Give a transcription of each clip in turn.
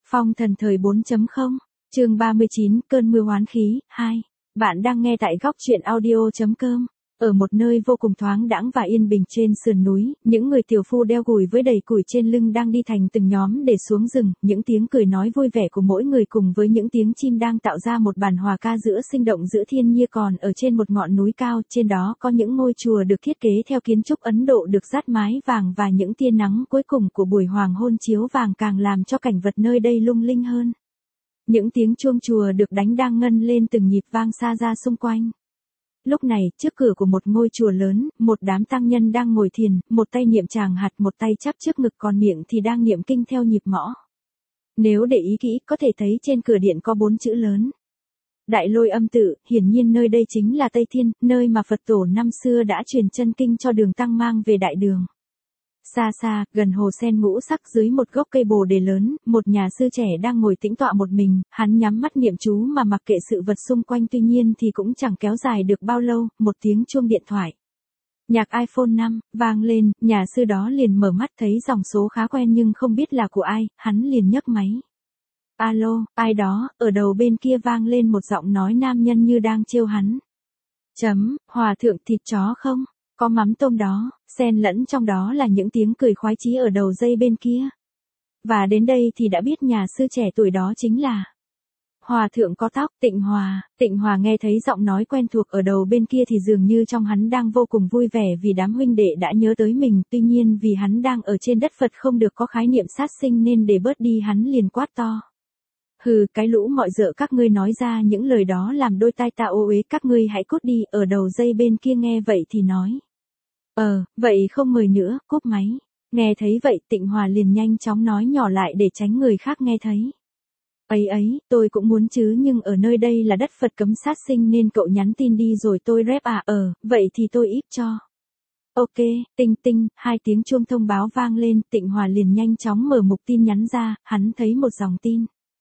Phong thần thời 4.0, chương 39, cơn mưa oán khí, 2. Bạn đang nghe tại góc truyện audio.com. Ở một nơi vô cùng thoáng đãng và yên bình trên sườn núi, những người tiểu phu đeo gùi với đầy củi trên lưng đang đi thành từng nhóm để xuống rừng, những tiếng cười nói vui vẻ của mỗi người cùng với những tiếng chim đang tạo ra một bản hòa ca giữa sinh động giữa thiên nhiên. Còn ở trên một ngọn núi cao, trên đó có những ngôi chùa được thiết kế theo kiến trúc Ấn Độ được dát mái vàng và những tia nắng cuối cùng của buổi hoàng hôn chiếu vàng càng làm cho cảnh vật nơi đây lung linh hơn. Những tiếng chuông chùa được đánh đang ngân lên từng nhịp vang xa ra xung quanh. Lúc này, trước cửa của một ngôi chùa lớn, một đám tăng nhân đang ngồi thiền, một tay niệm tràng hạt, một tay chắp trước ngực còn miệng thì đang niệm kinh theo nhịp mõ. Nếu để ý kỹ, có thể thấy trên cửa điện có 4 chữ lớn. Đại Lôi Âm Tự, hiển nhiên nơi đây chính là Tây Thiên, nơi mà Phật tổ năm xưa đã truyền chân kinh cho Đường Tăng mang về Đại Đường. Xa xa, gần hồ sen ngũ sắc dưới một gốc cây bồ đề lớn, một nhà sư trẻ đang ngồi tĩnh tọa một mình, hắn nhắm mắt niệm chú mà mặc kệ sự vật xung quanh, tuy nhiên thì cũng chẳng kéo dài được bao lâu, một tiếng chuông điện thoại. Nhạc iPhone 5, vang lên, nhà sư đó liền mở mắt thấy dòng số khá quen nhưng không biết là của ai, hắn liền nhấc máy. Alo, ai đó, ở đầu bên kia vang lên một giọng nói nam nhân như đang trêu hắn. Hòa thượng thịt chó không? Có mắm tôm đó, xen lẫn trong đó là những tiếng cười khoái chí ở đầu dây bên kia. Và đến đây thì đã biết nhà sư trẻ tuổi đó chính là Hòa thượng có tóc, Tịnh Hòa nghe thấy giọng nói quen thuộc ở đầu bên kia thì dường như trong hắn đang vô cùng vui vẻ vì đám huynh đệ đã nhớ tới mình, tuy nhiên vì hắn đang ở trên đất Phật không được có khái niệm sát sinh nên để bớt đi hắn liền quát to. Hừ, cái lũ mọi dợ các ngươi nói ra những lời đó làm đôi tai ta ô uế, các ngươi hãy cút đi. Ở đầu dây bên kia nghe vậy thì nói. Vậy không mời nữa, cúp máy. Nghe thấy vậy Tịnh Hòa liền nhanh chóng nói nhỏ lại để tránh người khác nghe thấy. Ấy, tôi cũng muốn chứ nhưng ở nơi đây là đất Phật cấm sát sinh nên cậu nhắn tin đi rồi tôi rep à. Vậy thì tôi íp cho. Ok, tinh, 2 tiếng chuông thông báo vang lên, Tịnh Hòa liền nhanh chóng mở mục tin nhắn ra, hắn thấy một dòng tin.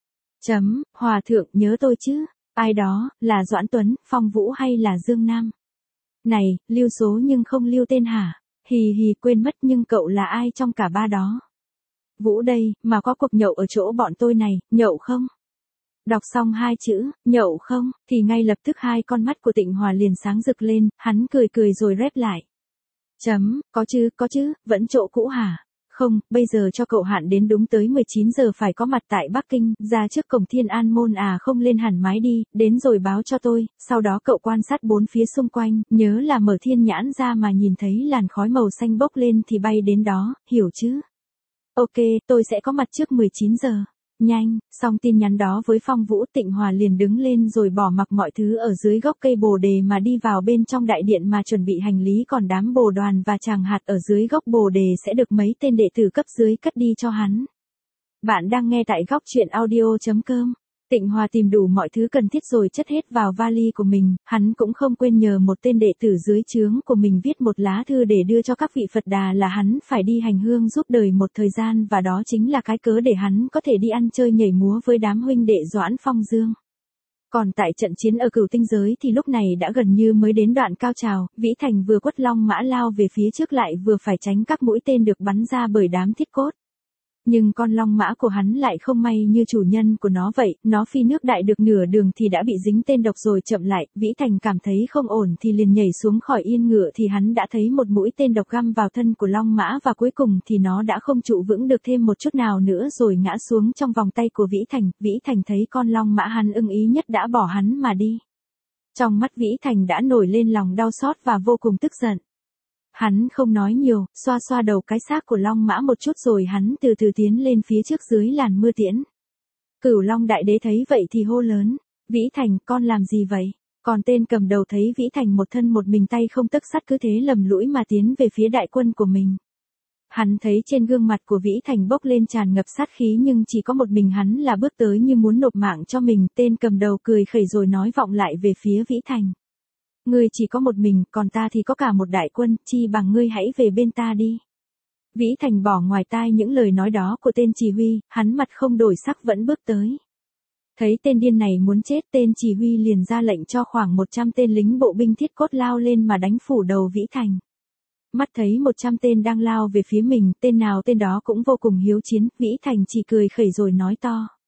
Hòa thượng nhớ tôi chứ? Ai đó, là Doãn Tuấn, Phong Vũ hay là Dương Nam? Này, lưu số nhưng không lưu tên hả? Hì, quên mất nhưng cậu là ai trong cả ba đó? Vũ đây, mà có cuộc nhậu ở chỗ bọn tôi này, nhậu không? Đọc xong 2 chữ, nhậu không, thì ngay lập tức 2 con mắt của Tịnh Hòa liền sáng rực lên, hắn cười rồi rep lại. Có chứ, vẫn chỗ cũ hả? Không, bây giờ cho cậu hạn đến đúng tới 19 giờ phải có mặt tại Bắc Kinh, ra trước cổng Thiên An Môn à, không lên hẳn mái đi, đến rồi báo cho tôi, sau đó cậu quan sát 4 phía xung quanh, nhớ là mở thiên nhãn ra mà nhìn thấy làn khói màu xanh bốc lên thì bay đến đó, hiểu chứ? Ok, tôi sẽ có mặt trước 19 giờ. Nhanh, xong tin nhắn đó với Phong Vũ, Tịnh Hòa liền đứng lên rồi bỏ mặc mọi thứ ở dưới gốc cây bồ đề mà đi vào bên trong đại điện mà chuẩn bị hành lý, còn đám bồ đoàn và tràng hạt ở dưới gốc bồ đề sẽ được mấy tên đệ tử cấp dưới cất đi cho hắn. Bạn đang nghe tại góc truyện audio.com. Tịnh Hòa tìm đủ mọi thứ cần thiết rồi chất hết vào vali của mình, hắn cũng không quên nhờ một tên đệ tử dưới trướng của mình viết một lá thư để đưa cho các vị Phật Đà là hắn phải đi hành hương giúp đời một thời gian và đó chính là cái cớ để hắn có thể đi ăn chơi nhảy múa với đám huynh đệ Doãn Phong Dương. Còn tại trận chiến ở Cửu Tinh Giới thì lúc này đã gần như mới đến đoạn cao trào, Vĩ Thành vừa quất long mã lao về phía trước lại vừa phải tránh các mũi tên được bắn ra bởi đám thiết cốt. Nhưng con long mã của hắn lại không may như chủ nhân của nó vậy, nó phi nước đại được nửa đường thì đã bị dính tên độc rồi chậm lại, Vĩ Thành cảm thấy không ổn thì liền nhảy xuống khỏi yên ngựa thì hắn đã thấy một mũi tên độc găm vào thân của long mã và cuối cùng thì nó đã không trụ vững được thêm một chút nào nữa rồi ngã xuống trong vòng tay của Vĩ Thành thấy con long mã hắn ưng ý nhất đã bỏ hắn mà đi. Trong mắt Vĩ Thành đã nổi lên lòng đau xót và vô cùng tức giận. Hắn không nói nhiều, xoa đầu cái xác của long mã một chút rồi hắn từ từ tiến lên phía trước dưới làn mưa tiễn. Cửu Long Đại Đế thấy vậy thì hô lớn, Vĩ Thành, con làm gì vậy? Còn tên cầm đầu thấy Vĩ Thành một thân một mình tay không tấc sắt cứ thế lầm lũi mà tiến về phía đại quân của mình. Hắn thấy trên gương mặt của Vĩ Thành bốc lên tràn ngập sát khí nhưng chỉ có một mình hắn là bước tới như muốn nộp mạng cho mình, tên cầm đầu cười khẩy rồi nói vọng lại về phía Vĩ Thành. Ngươi chỉ có một mình, còn ta thì có cả một đại quân, chi bằng ngươi hãy về bên ta đi. Vĩ Thành bỏ ngoài tai những lời nói đó của tên chỉ huy, hắn mặt không đổi sắc vẫn bước tới. Thấy tên điên này muốn chết, tên chỉ huy liền ra lệnh cho khoảng 100 tên lính bộ binh thiết cốt lao lên mà đánh phủ đầu Vĩ Thành. Mắt thấy 100 tên đang lao về phía mình, tên nào tên đó cũng vô cùng hiếu chiến, Vĩ Thành chỉ cười khẩy rồi nói to.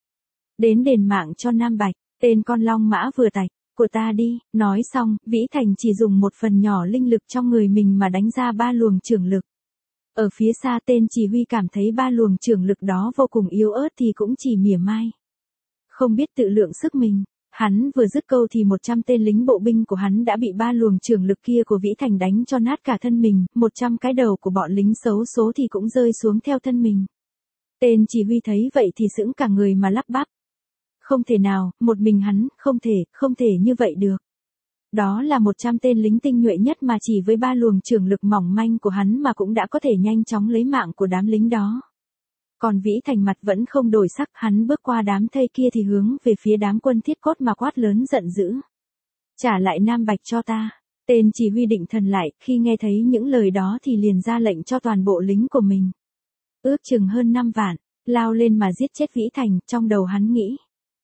đến đền mạng cho Nam Bạch, tên con long mã vừa tạch, của ta đi, nói xong, Vĩ Thành chỉ dùng một phần nhỏ linh lực trong người mình mà đánh ra 3 luồng chưởng lực. Ở phía xa tên chỉ huy cảm thấy 3 luồng chưởng lực đó vô cùng yếu ớt thì cũng chỉ mỉa mai. Không biết tự lượng sức mình, hắn vừa dứt câu thì 100 tên lính bộ binh của hắn đã bị 3 luồng chưởng lực kia của Vĩ Thành đánh cho nát cả thân mình, 100 cái đầu của bọn lính xấu số thì cũng rơi xuống theo thân mình. Tên chỉ huy thấy vậy thì sững cả người mà lắp bắp. Không thể nào, một mình hắn, không thể như vậy được. Đó là 100 tên lính tinh nhuệ nhất mà chỉ với 3 luồng chưởng lực mỏng manh của hắn mà cũng đã có thể nhanh chóng lấy mạng của đám lính đó. Còn Vĩ Thành mặt vẫn không đổi sắc, hắn bước qua đám thây kia thì hướng về phía đám quân thiết cốt mà quát lớn giận dữ. Trả lại Nam Bạch cho ta. Tên chỉ huy định thần lại, khi nghe thấy những lời đó thì liền ra lệnh cho toàn bộ lính của mình. Ước chừng hơn 5 vạn, lao lên mà giết chết Vĩ Thành, trong đầu hắn nghĩ.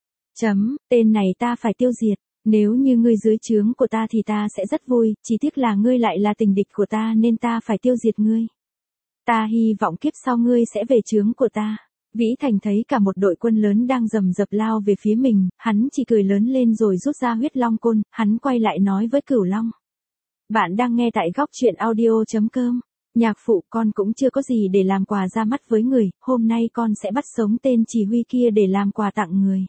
Tên này ta phải tiêu diệt, nếu như ngươi dưới trướng của ta thì ta sẽ rất vui, chỉ tiếc là ngươi lại là tình địch của ta nên ta phải tiêu diệt ngươi. Ta hy vọng kiếp sau ngươi sẽ về trướng của ta. Vĩ Thành thấy cả một đội quân lớn đang rầm rập lao về phía mình, hắn chỉ cười lớn lên rồi rút ra huyết long côn, hắn quay lại nói với Cửu Long. Bạn đang nghe tại góc truyện audio.com. Nhạc phụ, con cũng chưa có gì để làm quà ra mắt với người, hôm nay con sẽ bắt sống tên chỉ huy kia để làm quà tặng người.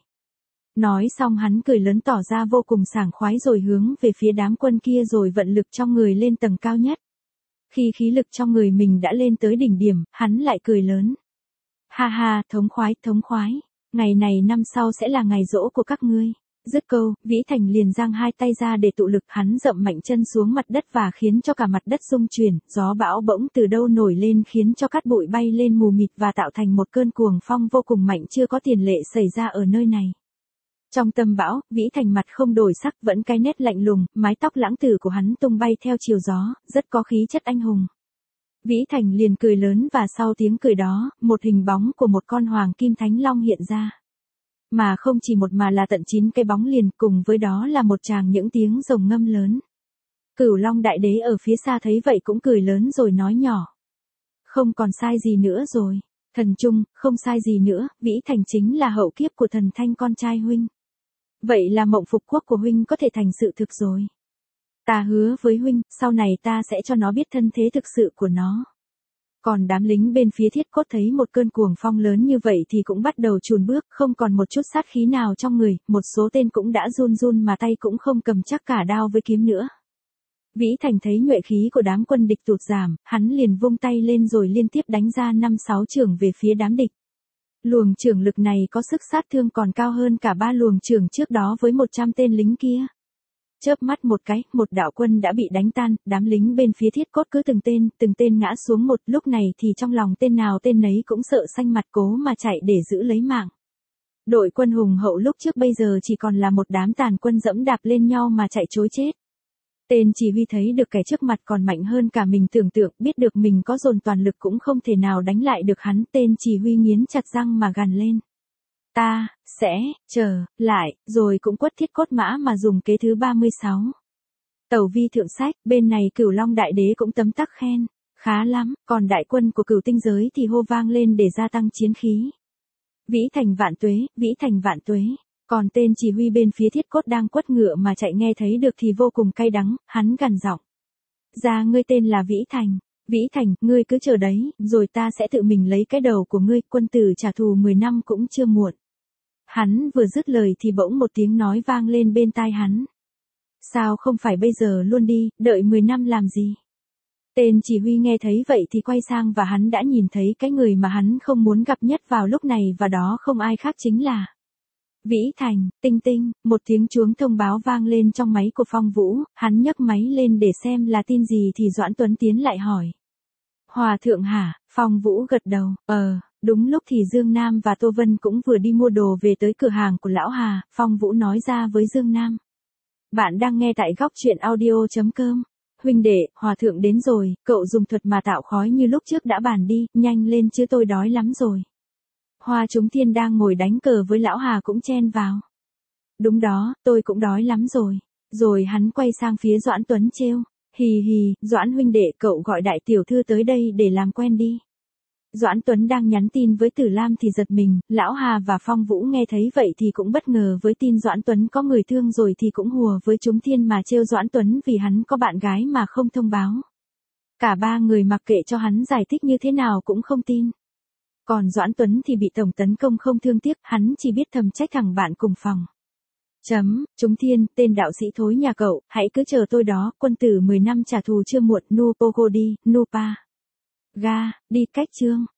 Nói xong hắn cười lớn tỏ ra vô cùng sảng khoái rồi hướng về phía đám quân kia rồi vận lực trong người lên tầng cao nhất. Khi khí lực trong người mình đã lên tới đỉnh điểm, hắn lại cười lớn. Ha ha, thống khoái, ngày này năm sau sẽ là ngày giỗ của các ngươi. Dứt câu, Vĩ Thành liền giang hai tay ra để tụ lực, hắn dậm mạnh chân xuống mặt đất và khiến cho cả mặt đất rung chuyển, gió bão bỗng từ đâu nổi lên khiến cho cát bụi bay lên mù mịt và tạo thành một cơn cuồng phong vô cùng mạnh chưa có tiền lệ xảy ra ở nơi này. Trong tâm bão, Vĩ Thành mặt không đổi sắc, vẫn cái nét lạnh lùng, mái tóc lãng tử của hắn tung bay theo chiều gió, rất có khí chất anh hùng. Vĩ Thành liền cười lớn và sau tiếng cười đó, một hình bóng của một con hoàng kim thánh long hiện ra. Mà không chỉ một mà là tận 9 cái bóng liền, cùng với đó là một tràng những tiếng rồng ngâm lớn. Cửu Long Đại Đế ở phía xa thấy vậy cũng cười lớn rồi nói nhỏ. Không còn sai gì nữa rồi. Thần Trung, không sai gì nữa, Vĩ Thành chính là hậu kiếp của thần Thanh con trai huynh. Vậy là mộng phục quốc của huynh có thể thành sự thực rồi. Ta hứa với huynh, sau này ta sẽ cho nó biết thân thế thực sự của nó. Còn đám lính bên phía thiết cốt thấy một cơn cuồng phong lớn như vậy thì cũng bắt đầu chùn bước, không còn một chút sát khí nào trong người, một số tên cũng đã run run mà tay cũng không cầm chắc cả đao với kiếm nữa. Vĩ Thành thấy nhuệ khí của đám quân địch tụt giảm, hắn liền vung tay lên rồi liên tiếp đánh ra 5-6 chưởng về phía đám địch. Luồng chưởng lực này có sức sát thương còn cao hơn cả 3 luồng chưởng trước đó với 100 tên lính kia. Chớp mắt một cái, một đạo quân đã bị đánh tan, đám lính bên phía thiết cốt cứ từng tên ngã xuống một, lúc này thì trong lòng tên nào tên nấy cũng sợ xanh mặt cố mà chạy để giữ lấy mạng. Đội quân hùng hậu lúc trước bây giờ chỉ còn là một đám tàn quân dẫm đạp lên nhau mà chạy trối chết. Tên chỉ huy thấy được kẻ trước mặt còn mạnh hơn cả mình tưởng tượng, biết được mình có dồn toàn lực cũng không thể nào đánh lại được hắn, tên chỉ huy nghiến chặt răng mà gằn lên. Ta sẽ trở lại, rồi cũng quất thiết cốt mã mà dùng kế thứ 36. Tẩu vi thượng sách, bên này Cửu Long Đại Đế cũng tấm tắc khen. Khá lắm, còn đại quân của Cửu Tinh giới thì hô vang lên để gia tăng chiến khí. Vĩ Thành vạn tuế, Vĩ Thành vạn tuế. Còn tên chỉ huy bên phía thiết cốt đang quất ngựa mà chạy nghe thấy được thì vô cùng cay đắng, hắn gằn giọng. Ra ngươi tên là Vĩ Thành. Vĩ Thành, ngươi cứ chờ đấy, rồi ta sẽ tự mình lấy cái đầu của ngươi, quân tử trả thù 10 năm cũng chưa muộn. Hắn vừa dứt lời thì bỗng một tiếng nói vang lên bên tai hắn. Sao không phải bây giờ luôn đi, đợi 10 năm làm gì? Tên chỉ huy nghe thấy vậy thì quay sang và hắn đã nhìn thấy cái người mà hắn không muốn gặp nhất vào lúc này và đó không ai khác chính là Vĩ Thành. Tinh tinh, một tiếng chuông thông báo vang lên trong máy của Phong Vũ, hắn nhấc máy lên để xem là tin gì thì Doãn Tuấn tiến lại hỏi. Hòa thượng hả? Phong Vũ gật đầu, đúng lúc thì Dương Nam và Tô Vân cũng vừa đi mua đồ về tới cửa hàng của Lão Hà, Phong Vũ nói ra với Dương Nam. Bạn đang nghe tại góc truyện audio.com. Huynh đệ, Hòa thượng đến rồi, cậu dùng thuật mà tạo khói như lúc trước đã bàn đi, nhanh lên chứ tôi đói lắm rồi. Hoa Chúng Thiên đang ngồi đánh cờ với Lão Hà cũng chen vào. Đúng đó, tôi cũng đói lắm rồi. Rồi hắn quay sang phía Doãn Tuấn trêu. Hì hì, Doãn huynh đệ, cậu gọi đại tiểu thư tới đây để làm quen đi. Doãn Tuấn đang nhắn tin với Tử Lam thì giật mình, Lão Hà và Phong Vũ nghe thấy vậy thì cũng bất ngờ với tin Doãn Tuấn có người thương rồi thì cũng hùa với chúng thiên mà trêu Doãn Tuấn vì hắn có bạn gái mà không thông báo. Cả ba người mặc kệ cho hắn giải thích như thế nào cũng không tin. Còn Doãn Tuấn thì bị tổng tấn công không thương tiếc, hắn chỉ biết thầm trách thằng bạn cùng phòng. Chúng thiên, tên đạo sĩ thối nhà cậu, hãy cứ chờ tôi đó, quân tử 10 năm trả thù chưa muộn, nu pogodi, nu pa. Ga, đi cách chương.